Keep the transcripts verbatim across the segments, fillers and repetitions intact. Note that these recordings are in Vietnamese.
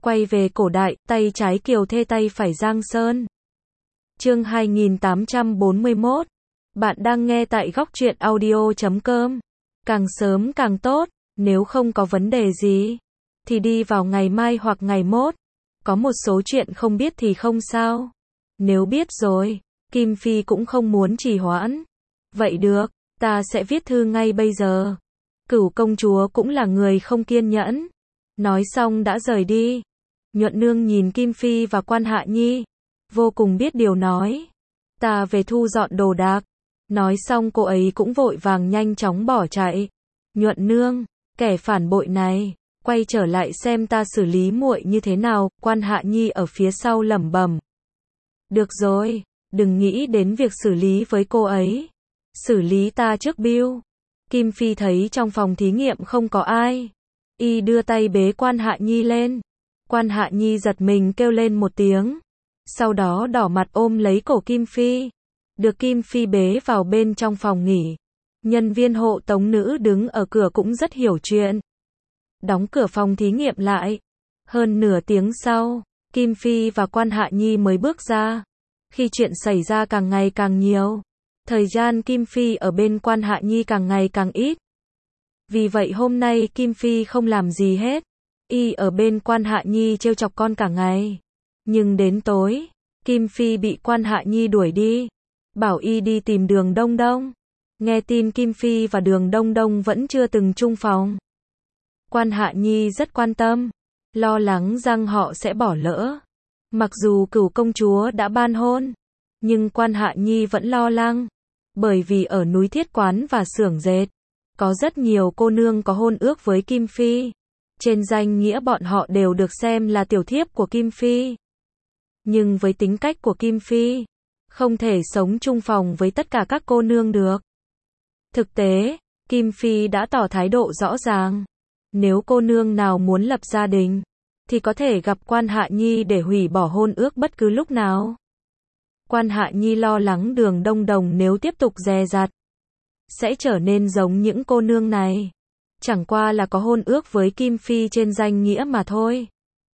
Quay về cổ đại, tay trái Kiều Thê tay phải Giang Sơn. Chương hai nghìn tám trăm bốn mươi mốt. Bạn đang nghe tại góc truyện audio chấm com. Càng sớm càng tốt, nếu không có vấn đề gì, thì đi vào ngày mai hoặc ngày mốt. Có một số chuyện không biết thì không sao. Nếu biết rồi, Kim Phi cũng không muốn trì hoãn. Vậy được, ta sẽ viết thư ngay bây giờ. Cửu công chúa cũng là người không kiên nhẫn. Nói xong đã rời đi. Nhuận nương nhìn Kim Phi và Quan Hạ Nhi, vô cùng biết điều nói. Ta về thu dọn đồ đạc. Nói xong cô ấy cũng vội vàng nhanh chóng bỏ chạy. Nhuận nương, kẻ phản bội này, quay trở lại xem ta xử lý muội như thế nào. Quan Hạ Nhi ở phía sau lẩm bẩm. Được rồi, đừng nghĩ đến việc xử lý với cô ấy. Xử lý ta trước Bill. Kim Phi thấy trong phòng thí nghiệm không có ai. Y đưa tay bế Quan Hạ Nhi lên. Quan Hạ Nhi giật mình kêu lên một tiếng. Sau đó đỏ mặt ôm lấy cổ Kim Phi. Được Kim Phi bế vào bên trong phòng nghỉ. Nhân viên hộ tống nữ đứng ở cửa cũng rất hiểu chuyện. Đóng cửa phòng thí nghiệm lại. Hơn nửa tiếng sau, Kim Phi và Quan Hạ Nhi mới bước ra. Khi chuyện xảy ra càng ngày càng nhiều, thời gian Kim Phi ở bên Quan Hạ Nhi càng ngày càng ít. Vì vậy hôm nay Kim Phi không làm gì hết. Y ở bên Quan Hạ Nhi trêu chọc con cả ngày. Nhưng đến tối, Kim Phi bị Quan Hạ Nhi đuổi đi. Bảo Y đi tìm Đường Đông Đông. Nghe tin Kim Phi và Đường Đông Đông vẫn chưa từng chung phòng. Quan Hạ Nhi rất quan tâm, lo lắng rằng họ sẽ bỏ lỡ. Mặc dù cửu công chúa đã ban hôn, nhưng Quan Hạ Nhi vẫn lo lắng. Bởi vì ở núi Thiết Quán và xưởng dệt, có rất nhiều cô nương có hôn ước với Kim Phi. Trên danh nghĩa bọn họ đều được xem là tiểu thiếp của Kim Phi. Nhưng với tính cách của Kim Phi, không thể sống chung phòng với tất cả các cô nương được. Thực tế, Kim Phi đã tỏ thái độ rõ ràng. Nếu cô nương nào muốn lập gia đình, thì có thể gặp Quan Hạ Nhi để hủy bỏ hôn ước bất cứ lúc nào. Quan Hạ Nhi lo lắng Đường Đông Đông nếu tiếp tục dè dặt, sẽ trở nên giống những cô nương này. Chẳng qua là có hôn ước với Kim Phi trên danh nghĩa mà thôi.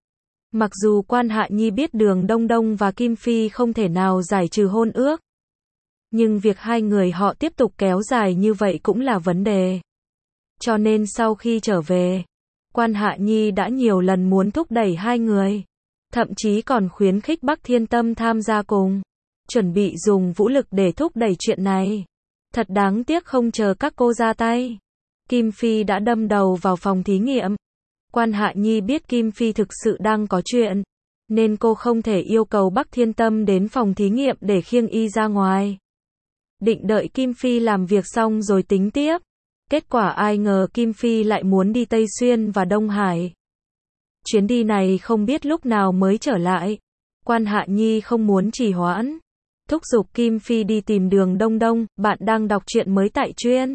Mặc dù Quan Hạ Nhi biết Đường Đông Đông và Kim Phi không thể nào giải trừ hôn ước, nhưng việc hai người họ tiếp tục kéo dài như vậy cũng là vấn đề. Cho nên sau khi trở về, Quan Hạ Nhi đã nhiều lần muốn thúc đẩy hai người, thậm chí còn khuyến khích Bắc Thiên Tâm tham gia cùng, chuẩn bị dùng vũ lực để thúc đẩy chuyện này. Thật đáng tiếc không chờ các cô ra tay, Kim Phi đã đâm đầu vào phòng thí nghiệm. Quan Hạ Nhi biết Kim Phi thực sự đang có chuyện, nên cô không thể yêu cầu Bắc Thiên Tâm đến phòng thí nghiệm để khiêng y ra ngoài. Định đợi Kim Phi làm việc xong rồi tính tiếp. Kết quả ai ngờ Kim Phi lại muốn đi Tây Xuyên và Đông Hải. Chuyến đi này không biết lúc nào mới trở lại. Quan Hạ Nhi không muốn trì hoãn, thúc giục Kim Phi đi tìm Đường Đông Đông. Bạn đang đọc truyện mới tại truyện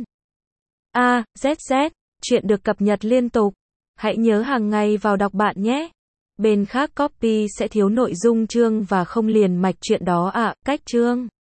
A Z Z, chuyện được cập nhật liên tục. Hãy nhớ hàng ngày vào đọc bạn nhé. Bên khác copy sẽ thiếu nội dung chương và không liền mạch chuyện đó ạ. À, cách chương